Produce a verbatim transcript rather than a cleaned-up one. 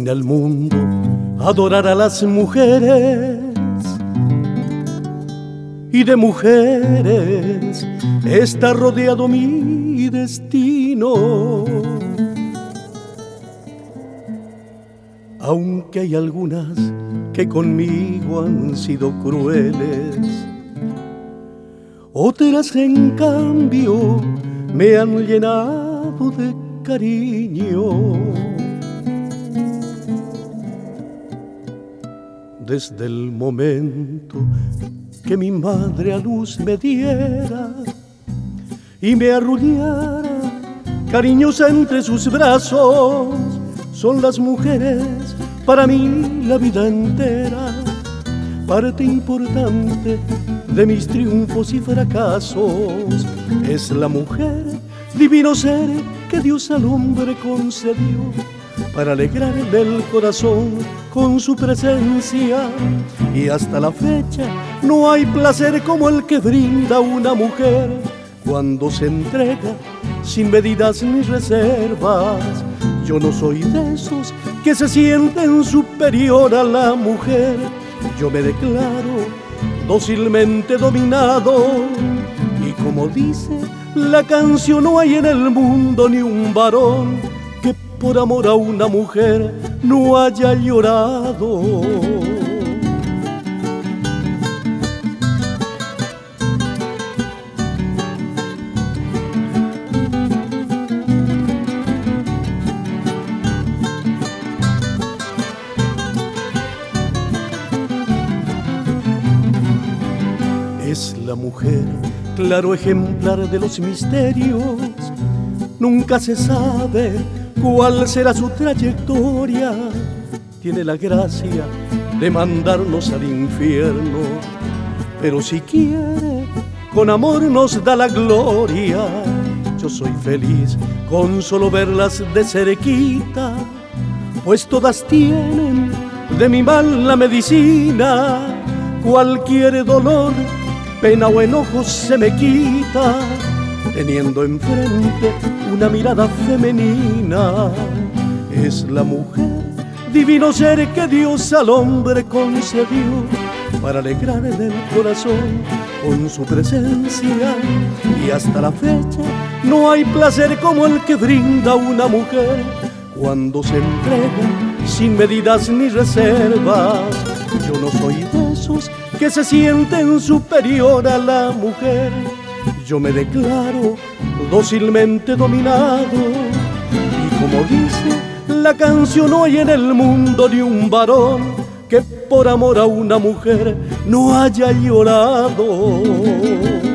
domina el mundo, adorar a las mujeres, y de mujeres está rodeado mi destino. Aunque hay algunas que conmigo han sido crueles, otras en cambio me han llenado de cariño. Desde el momento que mi madre a luz me diera y me arrullara cariñosa entre sus brazos, son las mujeres para mí la vida entera, parte importante de mis triunfos y fracasos. Es la mujer, divino ser que Dios al hombre concedió para alegrarle el corazón con su presencia, y hasta la fecha no hay placer como el que brinda una mujer cuando se entrega sin medidas ni reservas. Yo no soy de esos que se sienten superior a la mujer, yo me declaro dócilmente dominado, y como dice la canción, no hay en el mundo ni un varón que por amor a una mujer no haya llorado. Es la mujer, claro ejemplar de los misterios. Nunca se sabe cuál será su trayectoria. Tiene la gracia de mandarnos al infierno, pero si quiere, con amor nos da la gloria. Yo soy feliz con solo verlas de cerquita, pues todas tienen de mi mal la medicina. Cualquier dolor, pena o enojo se me quita teniendo enfrente una mirada femenina. Es la mujer, divino ser que Dios al hombre concedió para alegrarle el corazón con su presencia, y hasta la fecha no hay placer como el que brinda una mujer cuando se entrega sin medidas ni reservas. Yo no soy de esos que se sienten superior a la mujer, yo me declaro dócilmente dominado, y como dice la canción, no hay en el mundo ni un varón que por amor a una mujer no haya llorado.